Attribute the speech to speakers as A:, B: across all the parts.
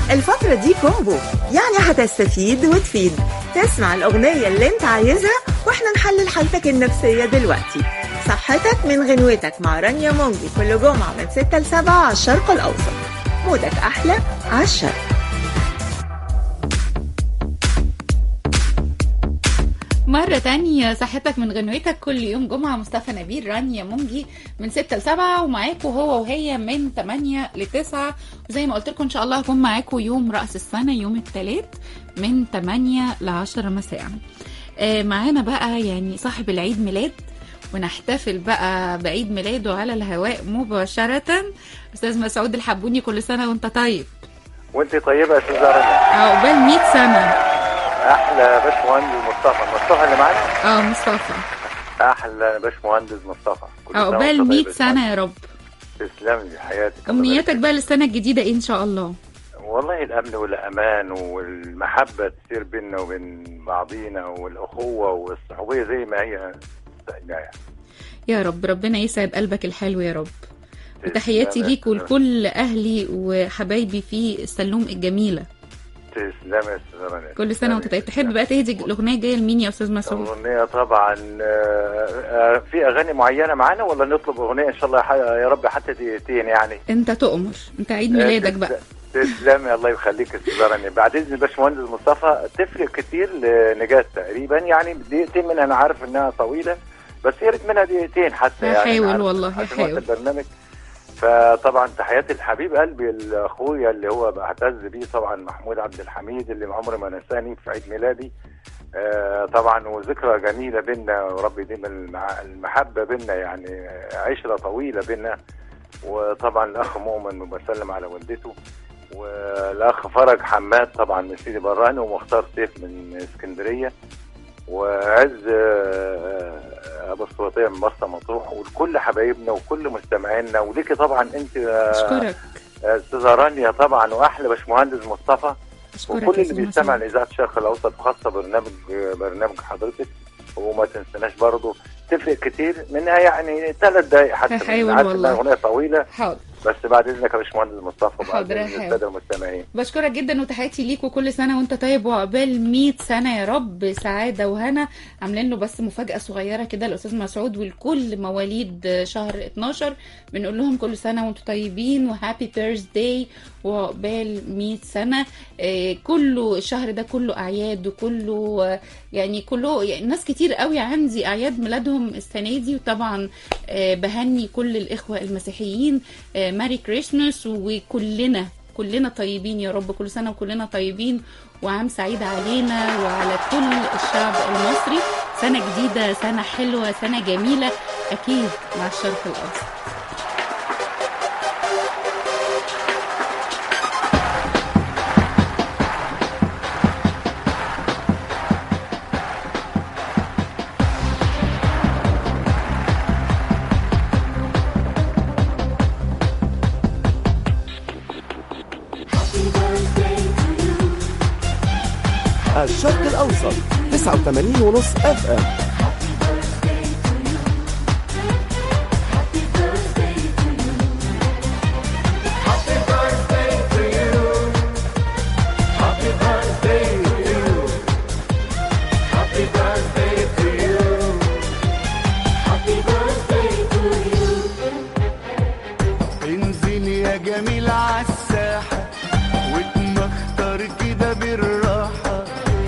A: الفترة دي كومبو، يعني هتستفيد وتفيد. تسمع الأغنية اللي انت عايزها واحنا نحلل حالتك النفسية دلوقتي. صحتك من غنوتك مع رانيا مونجي كل جمعة من 6 ل 7 على الشرق الأوسط. مودك أحلى على الشرق.
B: مرة تانية صحتك من غنوتك كل يوم جمعة. مصطفى نبيل، رانيا مونجي من 6 ل 7 ومعاكم هو وهي من 8 ل 9. وزي ما قلت لكم ان شاء الله هكون معاكم يوم رأس السنة يوم الثلاث من 8 ل 10 مساء. معانا بقى يعني صاحب العيد ميلاد، ونحتفل بقى بعيد ميلاده على الهواء مباشرة. أستاذ مسعود الحبوني، كل سنة وانت طيب.
C: وانت طيبة يا أستاذ رانيا.
B: عقبال 100 سنة.
C: احلى باشمهندس مصطفى اللي معانا.
B: مصطفى.
C: احلى باشمهندس مصطفى.
B: عقبال 100 سنة يا رب.
C: تسلم لي حياتك.
B: امنياتك بقى للسنة الجديدة ايه ان شاء الله؟
C: والله الامن والامان والمحبة تصير بيننا وبين بعضينا، والاخوة والصحوبية زي ما هي يعني.
B: يا رب، ربنا يسعد قلبك الحلو يا رب. وتحياتي ليك ولكل اهلي وحبايبي في السلوم الجميلة.
C: تسلم يا استاذ رانيا.
B: كل سنه وانت طيب. تحب بقى تهدي الاغنيه الجايه لمين يا استاذ مسعود؟
C: اغنيه طبعا في اغاني معينه معانا ولا نطلب اغنيه ان شاء الله يا رب حتى دقيقتين يعني؟
B: انت تؤمر، انت عيد ميلادك بقى.
C: تسلمي الله يخليك يا استاذ رانيا. بعد اذن الباشمهندس مصطفى تفرق كتير لنجاة تقريبا، يعني دقيقتين منها انا عارف انها طويله، بس يا ريت منها دقيقتين حتى يعني.
B: هحاول والله هحاول.
C: البرنامج. فطبعا تحياتي لحبيب قلبي الاخويا اللي هو بعتز بيه طبعا، محمود عبد الحميد، اللي عمري ما نساني في عيد ميلادي. طبعا وذكرى جميله بينا، ورب يديم المحبه بينا، يعني عشره طويله بينا. وطبعا الاخ مؤمن وبسلم على والدته، والاخ فرج حماد طبعا من سيدي براني، ومختار سيف من اسكندريه، وعز ابو السلطيه من مرسى مطروح، ولكل حبايبنا وكل مستمعينا، وليكي طبعا انت
B: اشكرك
C: استاذه رانيا طبعا، واحلى باشمهندس مصطفى، وكل اللي بيستمع لاذاعه الشرق الاوسط، وخاصه برنامج حضرتك. وما تنسناش برضه تفرق كتير منها، يعني 3 دقائق حتى.
B: هحاول والله.
C: الاغنيه طويله.
B: حاضر.
C: بس بعد اذنك يا باشمهندس مصطفى، بعد
B: اذن
C: الساده المستمعين.
B: بشكرك جدا وتحياتي ليك، وكل سنه وانت طيب، وعقبال 100 سنه يا رب سعاده وهنا. عاملين له بس مفاجاه صغيره كده الاستاذ مسعود ولكل مواليد شهر 12، بنقول لهم كل سنه وانتم طيبين وهابي بيرثداي وعقبال 100 سنه. كله الشهر ده كله اعياد، وكله يعني كله يعني ناس كتير قوي عندي اعياد ميلادهم السنه دي. وطبعا بهني كل الاخوه المسيحيين ماري كريسماس، وكلنا طيبين يا رب. كل سنة وكلنا طيبين، وعام سعيد علينا وعلى كل الشعب المصري. سنة جديدة، سنة حلوة، سنة جميلة أكيد مع الشرق الأوسط.
D: الشرق الأوسط 89.5 FM.
E: انزل يا جميل عالساحة واتمختر كده بالراحة،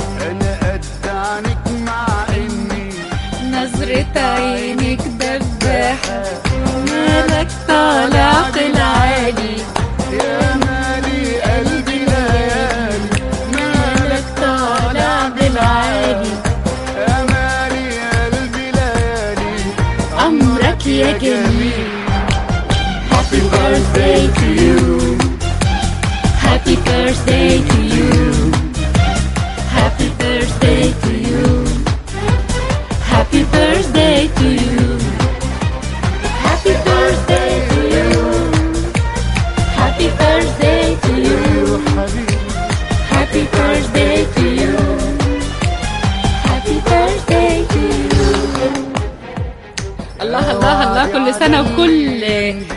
B: نظرة عينك دباحة، مالك طالع في العالي،
E: يا مالي قلبي ليالي،
B: مالك طالع بالعالي،
E: يا مالي قلبي ليالي،
B: عمرك يا جميل. Happy birthday to you, happy birthday to you, happy birthday to you, happy birthday to you, happy birthday to you, happy birthday to you, happy birthday to you, happy birthday to you. الله الله الله، كل سنة وكل مواليد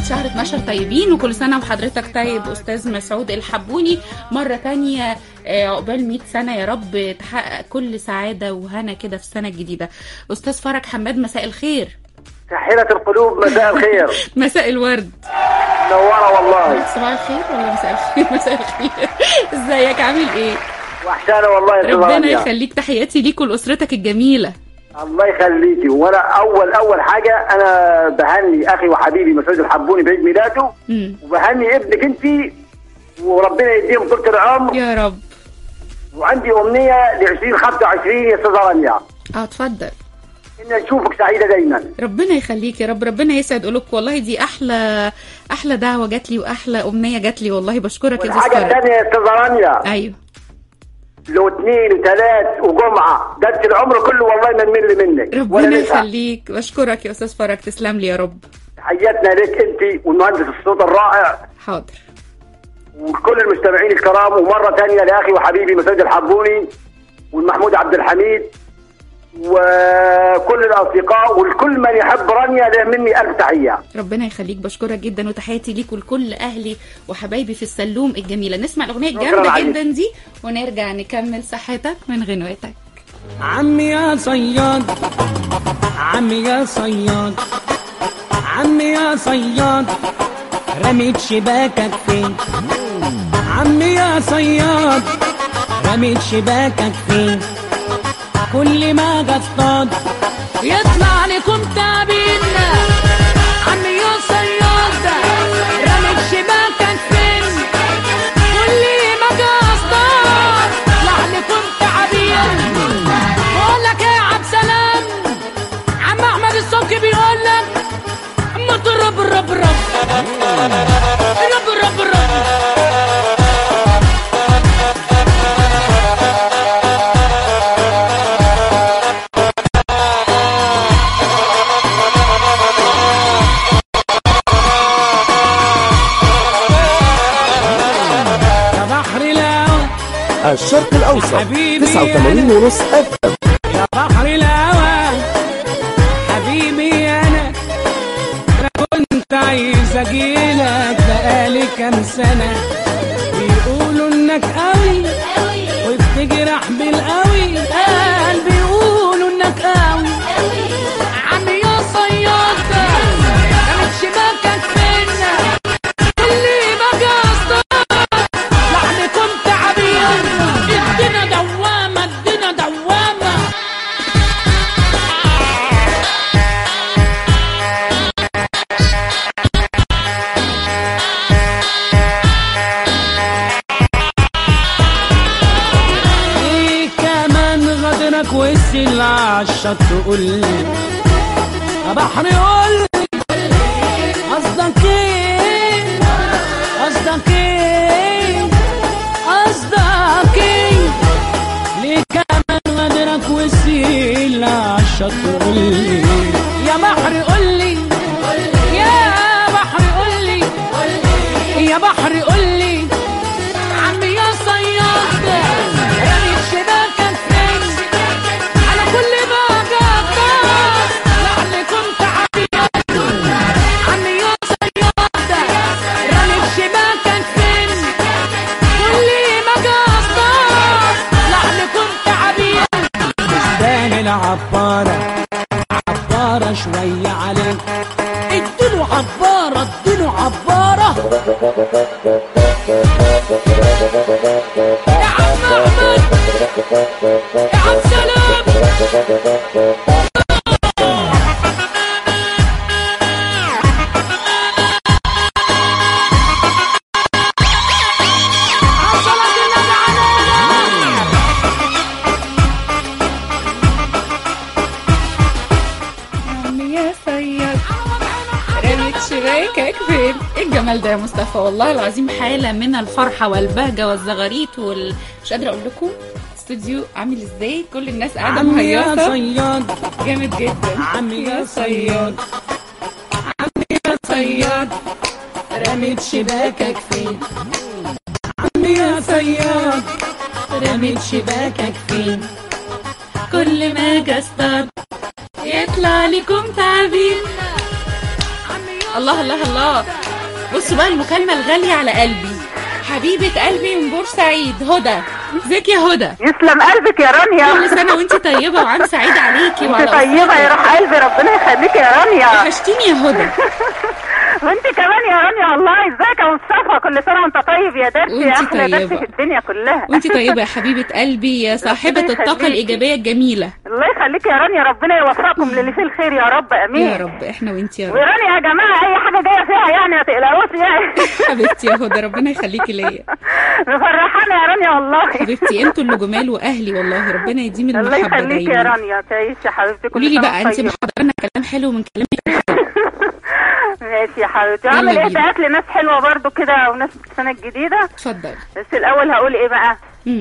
B: شهر 12 طيبين، وكل سنة وحضرتك طيب أستاذ مسعود الحبوني. مرة تانية عقبال 100 سنة يا رب، تحقق كل سعادة وهنا كده في السنة الجديدة. أستاذ فرج حماد، مساء الخير.
F: ساحرة القلوب، مساء الخير.
B: مساء الورد.
F: نورة والله.
B: صباح الخير ولا مساء الخير؟ مساء الخير. ازيك، عامل ايه؟
F: وحشانة والله يا
B: ربنا يخليك، تحياتي ليك ولأسرتك الجميلة.
F: الله يخليكي. وانا اول حاجة انا بهني اخي وحبيبي مسعود الحبوني بعيد ميلاده، وبهني ابنك انت وربنا يديهم طول العمر
B: يا رب.
F: وعندي امنية ل 2025 يا استاذة رانيا.
B: اتفضل.
F: ان نشوفك سعيدة دايما.
B: ربنا يخليك يا رب، ربنا يسعد قلوبك. والله دي احلى دعوة جات لي واحلى امنية جات لي، والله بشكرك يا استاذ.
F: والحاجة الثانية يا استاذة رانيا.
B: ايوه.
F: لو 2 و3 وجمعة قد العمر كله والله ما نمل منك.
B: ربنا يخليك، بشكرك يا استاذ فرج، تسلم لي يا رب.
F: تحياتنا لك انت والمهندس الصوت الرائع.
B: حاضر.
F: وكل المستمعين الكرام، ومرة ثانية لأخي وحبيبي مسعود الحبوني والمحمود عبد الحميد وكل الأصدقاء والكل من يحب رانيا له مني ألف تحية.
B: ربنا يخليك، بشكرك جدا، وتحياتي ليك ولكل أهلي وحبايبي في السلوم الجميلة. نسمع الأغنية الجامدة جدا دي ونرجع نكمل صحتك من غنوتك.
G: عمي يا صياد، عمي يا صياد، عمي يا صياد، رميت شباكك فين؟ عمي يا صياد، رميت شباكك فين؟ كل ما اصطاد يطلع لكم تعبين. عمي يا صياد، رميت شباكك فين؟ كل ما اصطاد يطلع لكم تعبين. بقول لك يا عبد سلام، عم احمد الصبحي بيقول لك اما ترب الرب الرب الرب الرب الرب.
D: الشرق الأوسط 89.5 FM.
G: يا بحر الهوى حبيبي، أنا كنت عايز أجيلك بقالي كام سنة. بيقولوا إنك قوي وبتجرح بالقوي، قال بيقولوا إنك قوي. عمي يا صياد، رميت شباكك فين؟ كل ما قصدك لحنكم تعبين. الدنيا دوامة، الدنيا دوامة. ايه كمان غدرك والسل عالشط تقولي يا بحر قولي قصدك ايه؟ قصدك ايه؟ قصدك ايه؟ ليه كمان غدرك والسيل عالشط قولي يا بحر قولي، يا بحر قولي، يا بحر قولي. عمي يا صياد، رميت شباكك فين؟ على كل ما قطعت لعلكم تعبين. عمي يا صياد، رميت شباكك فين؟ كل ما قطعت لعلكم تعبين. تستاهل عبارة، عبارة شوية عليك. اديله عبارة، اديله عبارة. يا عم أحمد، يا عم سلام.
B: شباكك فين؟ ايه الجمال ده يا مصطفى، والله العظيم حالة من الفرحة والبهجة والزغاريت مش قادرة اقول لكم استوديو عامل ازاي، كل الناس قاعدة مهيصة.
G: عمي يا صياد،
B: جامد جدا.
G: عمي يا صياد، عمي يا صياد، رميت شباكك فين؟ عمي يا صياد، رميت شباكك فين؟
B: كل ما اجي اصطاد يطلع لكم تعبين.
G: عمي يا
B: الله الله الله. بصوا بقى المكالمة الغالية على قلبي، حبيبة قلبي من بورسعيد، هدى. ازيك يا هدى؟
H: يسلم قلبك يا رانيا.
B: كل سنة وانت طيبة وعام سعيد عليكي
H: وعلى طيبة يا روح قلبي، ربنا يخليكي يا رانيا.
B: وحشتيني يا هدى.
H: وانت كمان يا رانيا والله. ازيك يا مصطفى؟ كل سنة وانت طيب يا درسي، يا احلى درس في الدنيا كلها.
B: وانت طيبة يا حبيبة قلبي يا صاحبة الطاقة الإيجابية الجميلة.
H: الله يخليكي يا رانيا، ربنا يوفقكم للي فيه الخير يا رب. امين
B: يا رب. احنا وانت يا رب.
H: ورانيا يا جماعة اي حاجة جاية فيها يعني ما تقلقوش يعني.
B: حبيبتي يا هدى ربنا يخليكي ليا.
H: مفرحانة يا رانيا والله.
B: حبيبتي انتوا اللي جمال واهلي والله، ربنا يديم المحبة دايما.
H: الله يخليكي يا رانيا، تعيشي يا حبيبتي.
B: قولي لي بقى انت محضرنا كلام حلو من كلامك.
H: ماشي يا حبيبتي. اعمل اهداءات لناس حلوه برضو كده وناس السنه الجديده.
B: اتفضل.
H: بس الاول هقول ايه بقى.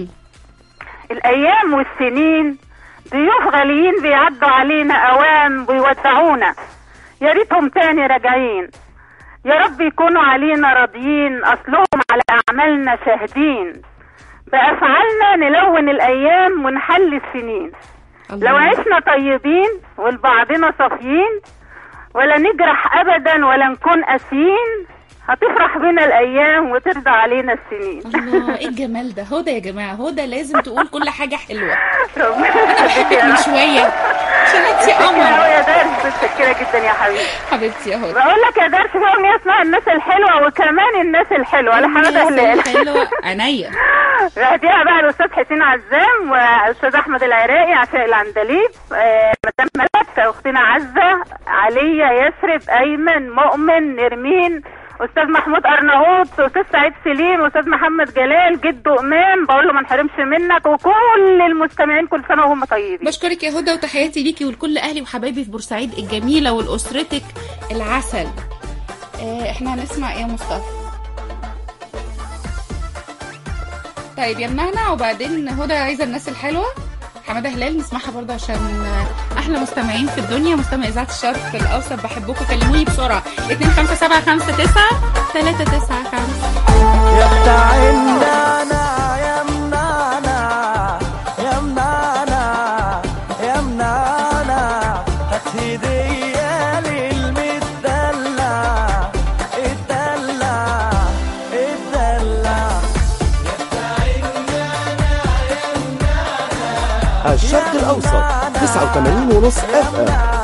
H: الايام والسنين ضيوف غاليين بيعدوا علينا، اوام بيودعونا، يا ريتهم تاني راجعين. يا رب يكونوا علينا راضيين، اصلهم على اعمالنا شاهدين، بافعالنا نلون الايام ونحل السنين. الله. لو عشنا طيبين ولبعضنا صافيين، ولا نجرح ابدا ولا نكون قاسيين، هتفرح بينا الايام وترضى علينا السنين.
B: الله ايه الجمال ده. هدى يا جماعه، هدى لازم تقول كل حاجه حلوه.
H: ربنا
B: يخليك من شويه عشان انتي قمر.
H: يا درس متشكره جدا يا حبيبتي.
B: حبيبتي يا هدى.
H: بقول لك يا درس في اغنيه اسمها الناس الحلوه، وكمان الناس الحلوه لحماده هلال.
B: الناس الحلوه عينيا.
H: بعديها بقى الاستاذ حسين عزام والاستاذ احمد العراقي، عشاء العندليب، مدام ملك، اختنا عزه، عليا، يسرب، ايمن، مؤمن، نرمين، استاذ محمود ارناؤوط، استاذ سعيد سليم، استاذ محمد جلال، جدو امام، بقول له ما نحرمش منك، وكل المستمعين كل سنه وهم طيبين.
B: بشكرك يا هدى وتحياتي ليكي ولكل اهلي وحبايبي في بورسعيد الجميله ولاسرتك العسل. احنا هنسمع ايه يا مصطفى؟ طيب يا منهنا، وبعدين هدى عايزه الناس الحلوه حماده هلال نسمعها برضه عشان احلى مستمعين في الدنيا، مستمع اذاعه الشرق الاوسط. بحبكم، كلموني بسرعه 25759
E: يا بتاع النانا يا منانا يا منانا يا منانا، هات هديه للمدلع الدلع الدلع.
D: الشرق الأوسط 89.5 FM.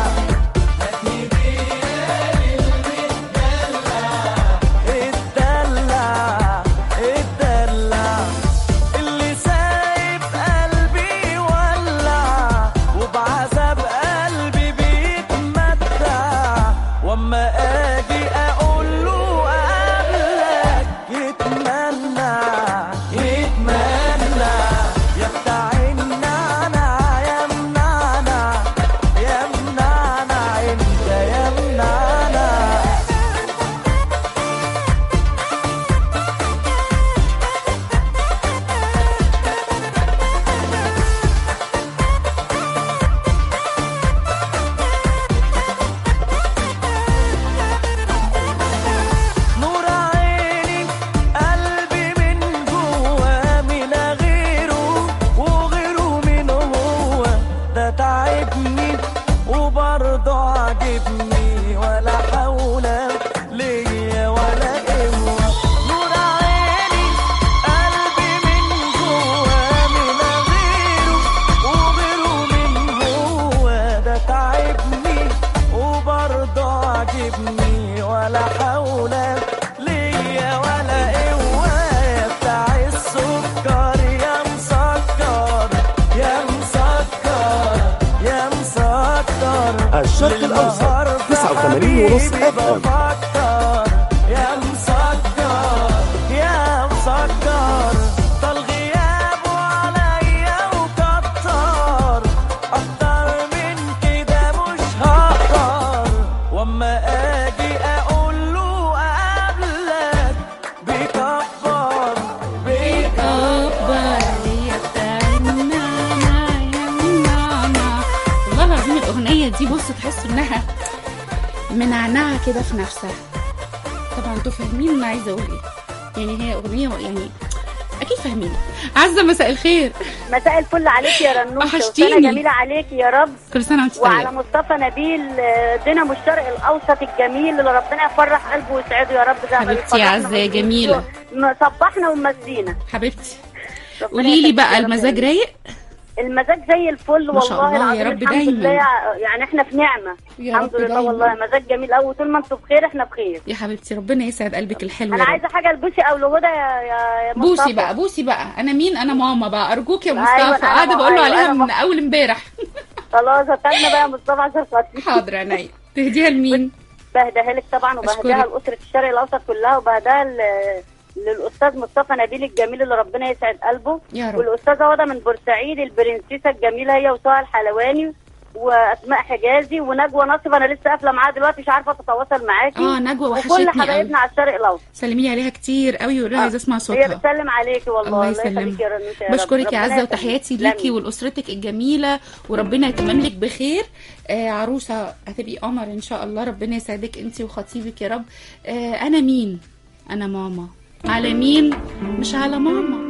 D: الشرق الأوسط 89.5 FM.
E: يا مسكر يا مسكر، طال غيابه عليا وكتر، أكتر من كده مش هقدر، وأما أجي أقول له أقابلك بيكبر
B: يا بتاعنا يا منانا. والله العظيم الأغنية دي بص تحسوا إنها منعنعة كده في نفسها. طبعا انتوا فاهمين انا عايزه اقول ايه. يعني هي اغنيه يعني اكيد فاهمين. عزه مساء الخير.
I: مساء الفل عليك يا رنوشه،
B: وحشتيني.
I: وسنه جميله عليك يا رب.
B: كل سنه وانت
I: وعلى مصطفى نبيل دينامو الشرق الاوسط الجميل اللي ربنا يفرح قلبه ويسعده يا رب. زي ما
B: حبيبتي يا عزه يا جميله،
I: صبحنا ومسينا
B: حبيبتي. قولي لي بقى، المزاج رايق؟
I: المزاج زي الفل والله العظيم.
B: يا رب
I: الحمد
B: دايما.
I: لله، يعني احنا في نعمه الحمد لله
B: دايما.
I: والله مزاج جميل قوي. طول ما انتوا بخير احنا بخير
B: يا حبيبتي، ربنا يسعد قلبك الحلو.
I: انا عايزه حاجه لبوسي او لهدى يا مصطفى.
B: بوسي بقى، بوسي بقى. انا مين؟ انا ماما بقى، ارجوك يا
I: أيوة
B: مصطفى. قاعده بقول له عليها من اول امبارح.
I: خلاص هتعمل بقى يا مصطفى عشان خاطري.
B: حاضر عينيا. تهديها لمين؟
I: بهديها لك طبعا، وبهديها لاسره الشرق الاوسط كلها، وبهديها للاستاذ مصطفى نبيل الجميل اللي ربنا يسعد قلبه
B: يا رب.
I: والاستاذه هدى من بورسعيد البرنسيسه الجميله، هي وسهى الحلواني واسماء حجازي ونجوى نصف. انا لسه قافله معاها دلوقتي، مش عارفه تتواصل معاكي.
B: نجوى وحشتني
I: وكل حبايبنا على الشرق الاوسط
B: سلمي لي عليها كتير قوي، وقولي لها عايزه اسمع صوتها.
I: هي بتسلم عليكي والله.
B: الله يسلمك
I: يا رنوشه.
B: بشكرك يا عزه، وتحياتي ليكي ولاسرتك الجميله، وربنا يتمم لك بخير. عروسه هتبقي قمر ان شاء الله، ربنا يسعدك انت وخطيبك يا رب. انا مين؟ انا ماما. على مين؟ مش على ماما.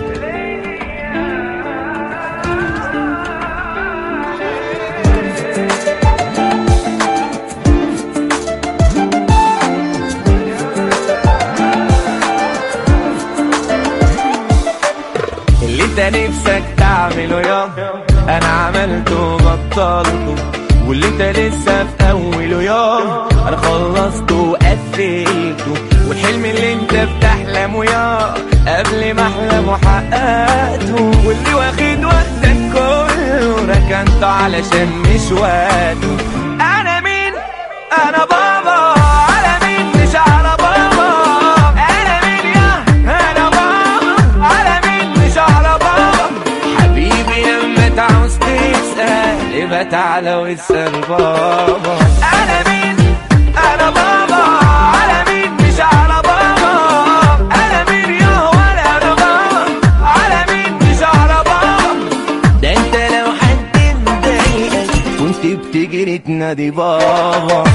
E: اللي انت نفسك تعمله يا انا عملته وبطلته، واللي انت لسه في اوله يا انا خلصته وقفلته، والحلم اللي انت بتحلمه يا قبل ما احلمه حققته، واللي واخد وقتك كله ركنته علشان مش وقته. انا مين؟ انا بابا. على مين؟ مش على بابا. انا مين يا انا بابا. على مين؟ مش على بابا. حبيبي لما تعوز تسأل يبقى تعالى واسأل بابا. انا مين؟ انا بابا. على مين؟ مش على بابا. انا مين يا ولا انا بابا. على مين؟ مش على بابا. ده انت لو حد مضايقك كنت بتجري تنادي بابا.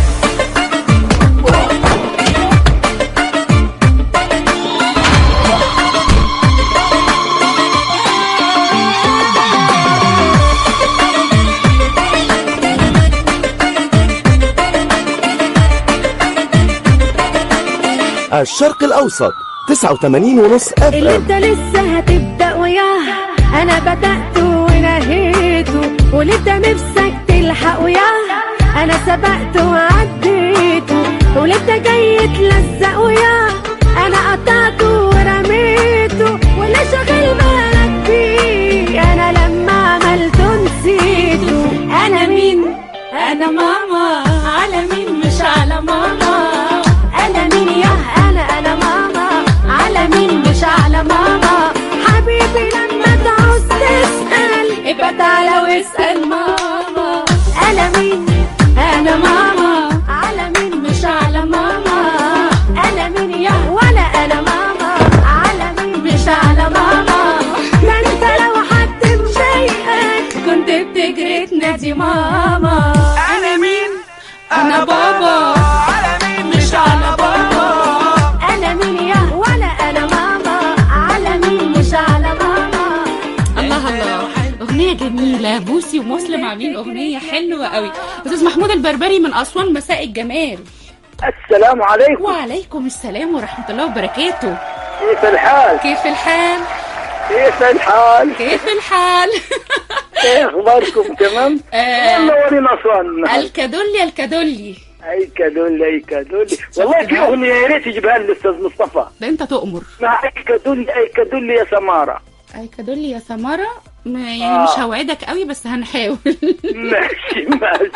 D: الشرق الأوسط 89.5 FM.
J: اللي انت لسه هتبدأ وياه انا بدأت ونهيته، واللي انت نفسك تلحق وياه انا سبقت وعديته، واللي انت جاي تلزق وياه انا قطعته ورميته، واللي شاغل بالك بيه انا لما عملته نسيته. انا مين؟ انا ماما. على مين؟ مش على ماما. انا مين يا انا ماما. على مين؟ مش على ماما. حبيبي لما تعوز تسأل ابقى تعالى واسأل ماما. انا مين؟ انا ماما. على مين؟ مش على ماما. انا مين يا ولا انا ماما. على مين؟ مش على ماما. ده انت لو حد مضايقك كنت بتجري تنادي ماما.
E: انا مين؟
J: انا بابا. على مين؟ مش على بابا. انا مين يا ولا انا ماما. على مين؟ مش على ماما.
B: الله الله، اغنيه جميله. بوسي ومسلم عاملين اغنيه حلوه قوي. استاذ محمود البربري من اسوان، مساء الجمال.
F: السلام عليكم.
B: وعليكم السلام ورحمه الله وبركاته.
F: كيف الحال؟
B: كيف الحال؟
F: كيف الحال؟
B: كيف الحال؟
F: ايه اخباركم؟ تمام؟ منورين اسوان.
B: الكادولي الكادولي.
F: اي كادولي اي كادولي. والله في اغنيه يا ريت يجيبها لي الاستاذ مصطفى.
B: ده انت تؤمر.
F: مع اي كادولي اي كادولي يا سماره.
B: اي كادولي يا سماره. يعني مش هوعدك قوي بس هنحاول.
F: ماشي ماشي.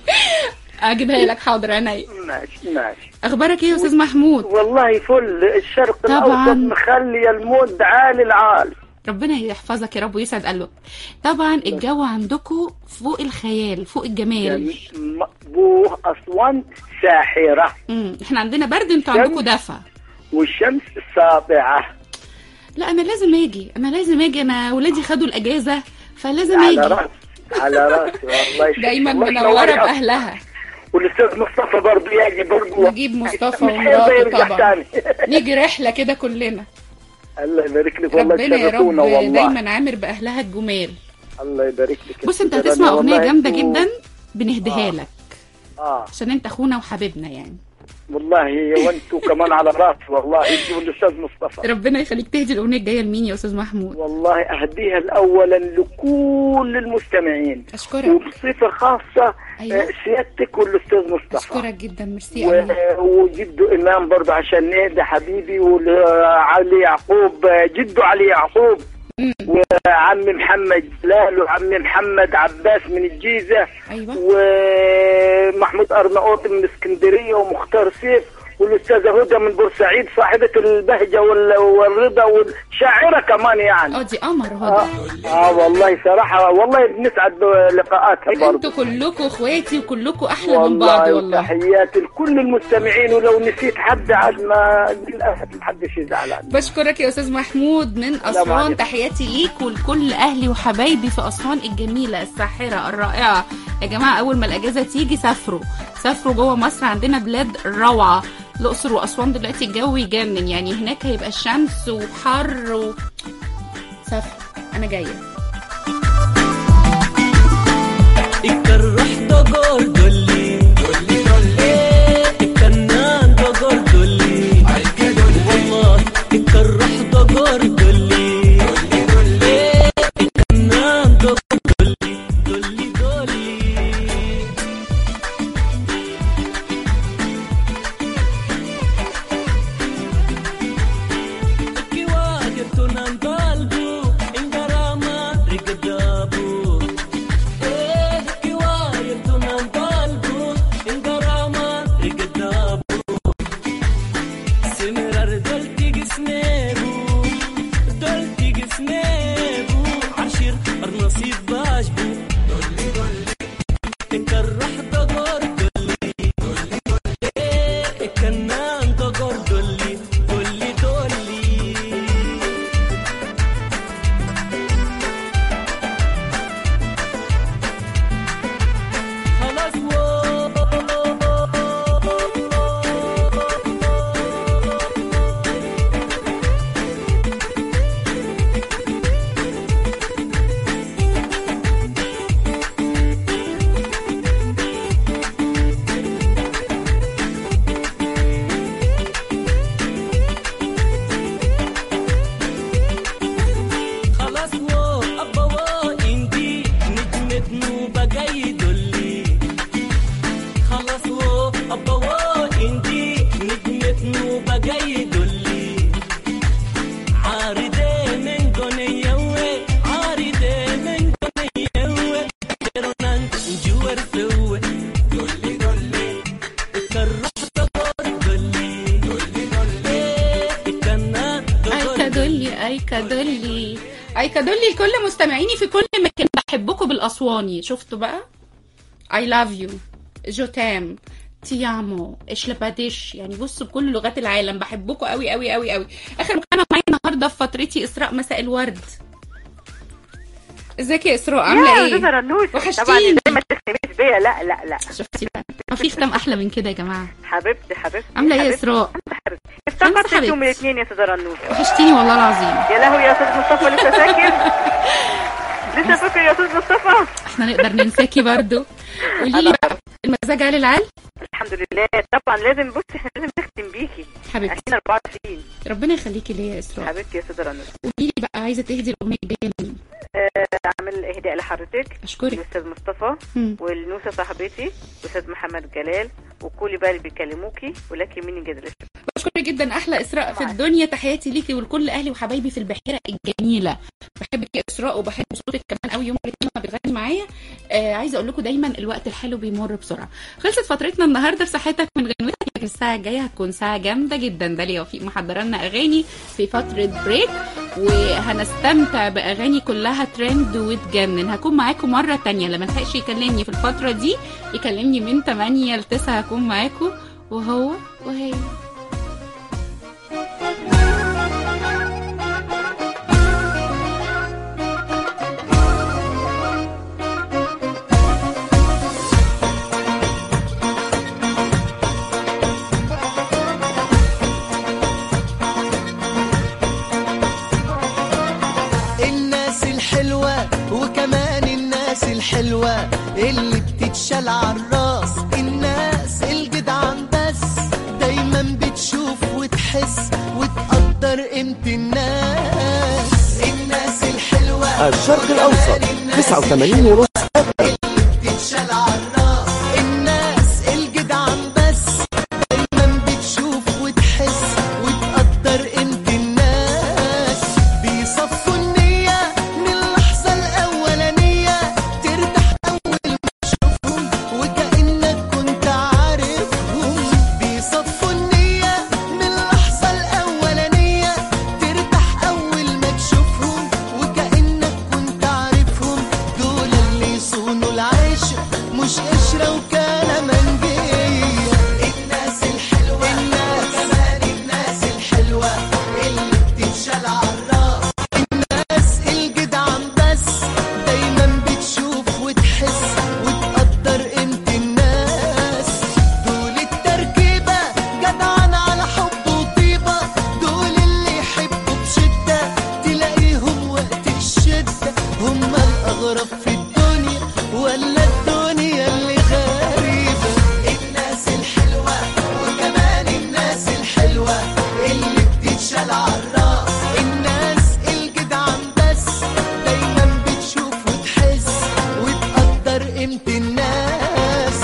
B: اجيبها لك حاضر عينيا.
F: ماشي ماشي.
B: اخبارك ايه يا استاذ محمود؟
F: والله فل. الشرق الاوسط مخلي المود عالي العال.
B: ربنا يحفظك يا رب ويسعد قلبك. طبعا الجو عندكم فوق الخيال، فوق الجمال.
F: بوه اسوان ساحره.
B: احنا عندنا برد، انتوا عندكم دفا.
F: والشمس ساطعه.
B: لا انا لازم اجي، انا ولادي خدوا الاجازه فلازم اجي.
F: على راسي والله.
B: دايما منوره باهلها.
F: والاستاذ مصطفى برضه يجي برضه.
B: نجيب مصطفى ومراته طبعا. نيجي رحله كده كلنا.
F: الله يبارك لك والله،
B: ربنا يا رب
F: تشرفونا والله.
B: دايما عامر باهلها الجمال.
F: الله يبارك لك.
B: بص انت هتسمع اغنيه جامده جدا بنهديها لك عشان انت اخونا وحبيبنا يعني.
F: والله وانتوا كمان على راسي والله، انتوا والاستاذ مصطفى.
B: ربنا يخليك. تهدي الاغنيه الجايه لمين يا استاذ محمود؟
F: والله اهديها اولا لكل المستمعين.
B: اشكرك.
F: وبصفه خاصه سيادتك والاستاذ مصطفى.
B: اشكرك جدا، ميرسي.
F: وجده امام برضه عشان نهدى حبيبي، وعلي يعقوب جده علي يعقوب، وعم محمد جلال، وعم محمد عباس من الجيزة، ومحمود أرناؤوط من اسكندرية، ومختار سيف، والاستاذه هدى من بورسعيد صاحبة البهجة والرضا والشاعرة كمان يعني.
B: دي قمر هدى.
F: والله صراحة والله بنسعد بلقاءاتها برضه.
B: انتوا كلكم اخواتي وكلكم احلى من بعض والله.
F: تحياتي لكل المستمعين، ولو نسيت حد عاد ما للاسف محدش يزعل.
B: بشكرك يا استاذ محمود من اسوان، تحياتي ليك ولكل اهلي وحبايبي في اسوان الجميلة الساحرة الرائعة. يا جماعة اول ما الاجازة تيجي سافروا جوه مصر، عندنا بلاد روعة. الأقصر وأسوان دلوقتي الجو يجنن يعني، هناك هيبقى الشمس وحر سافر. أنا جاية.
K: الكرح دجار دولي الكنان دجار دولي والله الكرح دجار دولي الكنان دجار دولي
B: كدولي لكل مستمعيني في كل مكان، بحبكم بالاسواني. شفتوا بقى؟ I love you، جوتام، تيامو، اشلباديش، يعني بصوا بكل لغات العالم. بحبكم قوي قوي قوي قوي. اخر مكالمه معايا النهارده في فترتي اسراء، مساء الورد. ازيك يا اسراء، عامله ايه؟
L: وحشتيني. طبعا زي ما تختميش بيا. لا لا لا،
B: شفتي بقى مفيش كلام احلى من كده يا جماعه.
L: حبيبتي
B: عامله ايه يا اسراء؟
L: افتكرت يوم الاثنين يا استاذه رنوش.
B: وحشتيني والله العظيم.
L: يا لهوي يا استاذ مصطفى، لسه فاكر؟ لسه فاكر يا استاذ مصطفى؟
B: احنا نقدر ننساكي برضو. قولي لي بقى، المزاج عالي العال؟
L: الحمد لله. طبعا لازم، بصي احنا لازم نختم بيكي
B: حبيبتي.
L: 2024.
B: ربنا يخليكي ليا يا اسراء.
L: حبيبتي يا استاذه رنوش.
B: قولي لي بقى، عايزه تهدي الاغنيه الجايه لمين؟
L: اعمل اهداء لحضرتك.
B: اشكرك.
L: الاستاذ مصطفى والنوسه صاحبتي والاستاذ محمد جلال وكل بقى اللي بيكلموكي، ولكن مني جدا.
B: بشكرك جدا، احلى اسراء في الدنيا. تحياتي ليكي ولكل اهلي وحبايبي في البحيره الجميله. بحبك يا اسراء وبحب صوتك كمان قوي يوم الاثنين ما بتغني معايا. عايزه اقول لكم دايما الوقت الحلو بيمر بسرعه. خلصت فترتنا النهارده في صحتك من غنوتك، لكن الساعه الجايه هتكون ساعه جامده جدا. داليا وفيق محضره لنا اغاني في فتره بريك، وهنستمتع باغاني كلها ترند وتجنن. هكون معاكم مره تانية، لما ملحقش يكلمني في الفتره دي يكلمني من 8 ل 9. هكون معاكم وهو وهي.
M: بتتشال عالراس. الناس الجدعان بس دايما بتشوف وتحس وتقدر قيمة الناس. الناس الحلوة
D: الشرق الأوسط 89.5
M: بتتشال عالراس. الناس الجدعان بس دايما بتشوف وتحس وتقدر قيمة الناس. بيصفوا النية من اللحظة الأولانية، ترتاح أول ما تشوفهم وكأنك كنت عارفهم. بيصفوا النية من اللحظة الأولانية، ترتاح أول ما تشوفهم وكأنك كنت عارفهم. دول اللي يصونوا العيش مش قشرة وكان منجية. الناس الحلوة وكمان الناس الحلوة اللي بتتشال عالراس. الناس الجدعان بس دايما بتشوف وتحس وتقدر قيمة الناس. دول التركيبة جدعان على حب وطيبة، دول اللي يحبوا بشدة تلاقيهم وقت الشدة. هم الأغرب في الدنيا ولا الدنيا اللي غريبة. الناس الحلوة وكمان الناس الحلوة اللي بتتشال عالراس. الناس الجدعان بس دايما بتشوف وتحس وتقدر قيمة الناس.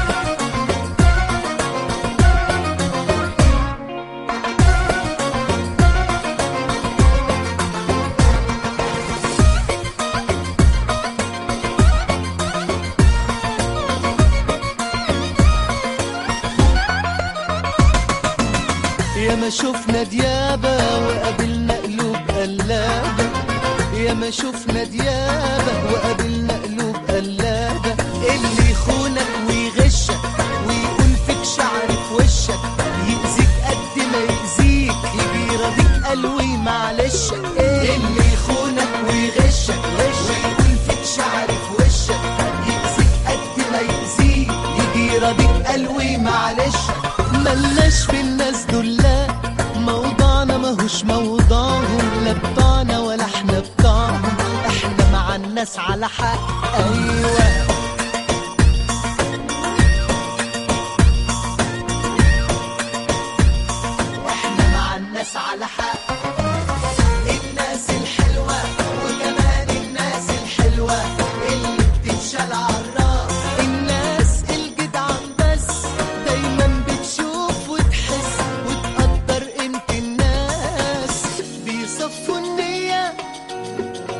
M: ياما شفنا ديابة وقابلنا قلوب قلابة. ياما شفنا ديابة وقابلنا قلوب قلابة. اللي يخونك ويغشك ويقول فيك شعر في وشك، يأذيك قد ما يأذيك، يجي يراضيك قلوي معلشك. اللي يخونك ويغشك ويقول فيك شعر في وشك، يأذيك قد ما يأذيك، يجي يراضيك قلوي معلشك. ملناش في الناس دول، لا موضوعنا ماهوش موضوعهم، لا بتوعنا ولا احنا بتوعهم. احنا مع الناس على حق، ايوه